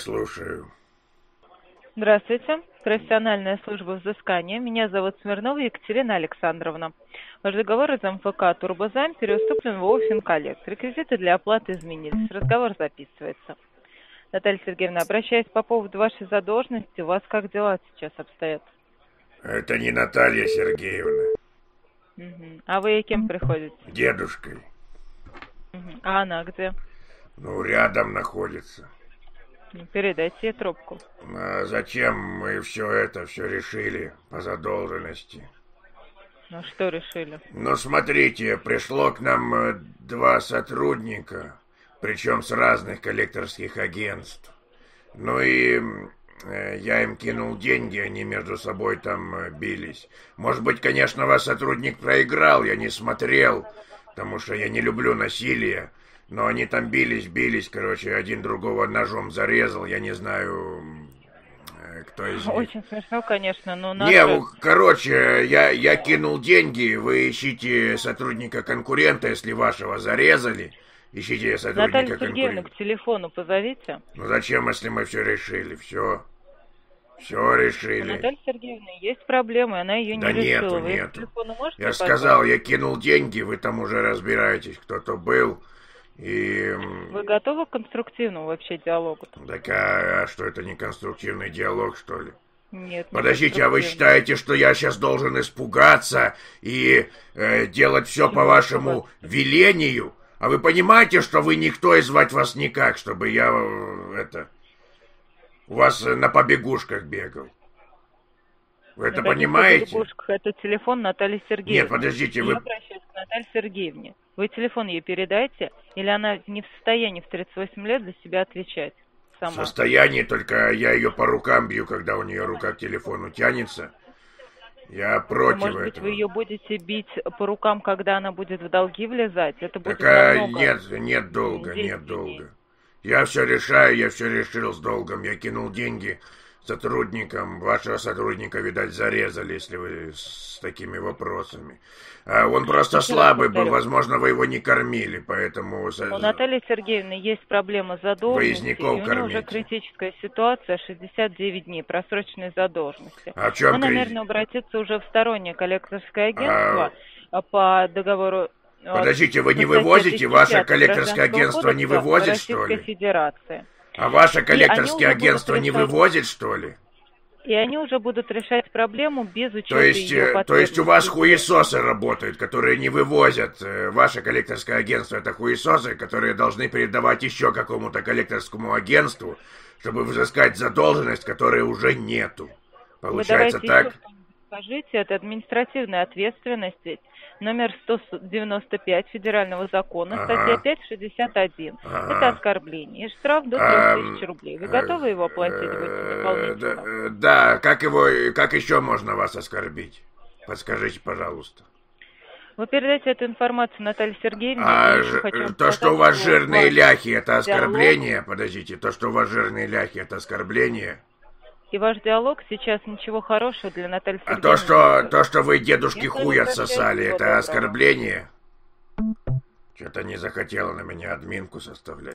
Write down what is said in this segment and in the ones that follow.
слушаю. Здравствуйте. Профессиональная служба взыскания. Меня зовут Смирнова Екатерина Александровна. Ваш договор из МФК «Турбозайм» переуступлен в ООО «Финколлект». Реквизиты для оплаты изменились. Разговор записывается. Наталья Сергеевна, обращаясь по поводу вашей задолженности, у вас как дела сейчас обстоят? Это не Наталья Сергеевна. Угу. А вы кем приходите? Дедушкой. Угу. А она где? Ну, рядом находится. Передайте ей трубку. А зачем мы все решили по задолженности? Ну, что решили? Ну, смотрите, пришло к нам 2 сотрудника, причем с разных коллекторских агентств. Ну и я им кинул деньги, они между собой там бились. Может быть, конечно, ваш сотрудник проиграл, я не смотрел, потому что я не люблю насилие. Но они там бились, короче, один другого ножом зарезал, я не знаю, кто из них. Очень смешно, конечно, но надо... Не, короче, я кинул деньги, вы ищите сотрудника-конкурента, если вашего зарезали, ищите сотрудника-конкурента. Наталью Сергеевну к телефону позовите. Ну зачем, если мы все решили, все решили. У Натальи Сергеевны есть проблемы, она ее не решила. Нету, нету. Я же сказал, я кинул деньги, вы там уже разбираетесь, кто-то был. И... Вы готовы к конструктивному вообще диалогу? Так, а что, это не конструктивный диалог, что ли? Нет. Подождите, а вы считаете, что я сейчас должен испугаться и делать все по вашему велению? А вы понимаете, что вы никто и звать вас никак, чтобы я у вас на побегушках бегал? Вы это понимаете? Побегушках это телефон Натальи Сергеевны. Нет, подождите, вы... Я обращаюсь к Наталье Сергеевне. Вы телефон ей передайте, или она не в состоянии в 38 лет за себя отвечать сама? В состоянии, только я ее по рукам бью, когда у нее рука к телефону тянется. Я против этого. Может быть, вы ее будете бить по рукам, когда она будет в долги влезать? Это будет нет долга. Я все решаю, я все решил с долгом. Я кинул деньги сотрудникам. Вашего сотрудника, видать, зарезали, если вы с такими вопросами. А он просто слабый был, возможно, вы его не кормили, поэтому... У Натальи Сергеевны есть проблема с задолженностью, и у нее уже критическая ситуация, 69 дней просроченной задолженности. А в чем наверное, обратиться уже в стороннее коллекторское агентство по договору... Подождите, вы не вывозите? Ваше коллекторское агентство не вывозит, что ли? Федерации. А ваше коллекторское агентство не вывозит, что ли? И они уже будут решать проблему без учета ее потребностей. То есть у вас хуесосы работают, которые не вывозят. Ваше коллекторское агентство — это хуесосы, которые должны передавать еще какому-то коллекторскому агентству, чтобы взыскать задолженность, которой уже нету. Получается так? Скажите, это административная ответственность, номер 195 федерального закона, статья 561. Это оскорбление. И штраф до 3000 рублей. Вы готовы его оплатить дополнительно? Да, как еще можно вас оскорбить? Подскажите, пожалуйста. Вы передайте эту информацию Наталье Сергеевне. То, что у вас жирные ляхи, это оскорбление? Подождите, то, что у вас жирные ляхи, это оскорбление? И ваш диалог сейчас ничего хорошего для Натальи Сергеевны. А то, что вы дедушке хуй отсосали, это оскорбление? Что-то не захотела на меня админку составлять.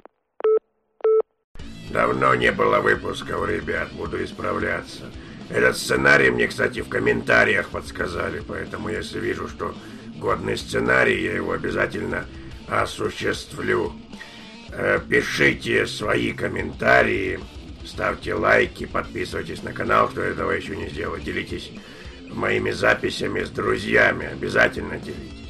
Давно не было выпусков, ребят, буду исправляться. Этот сценарий мне, кстати, в комментариях подсказали, поэтому если вижу, что годный сценарий, я его обязательно осуществлю. Пишите свои комментарии. Ставьте лайки, подписывайтесь на канал, кто этого еще не сделал. Делитесь моими записями с друзьями. Обязательно делитесь.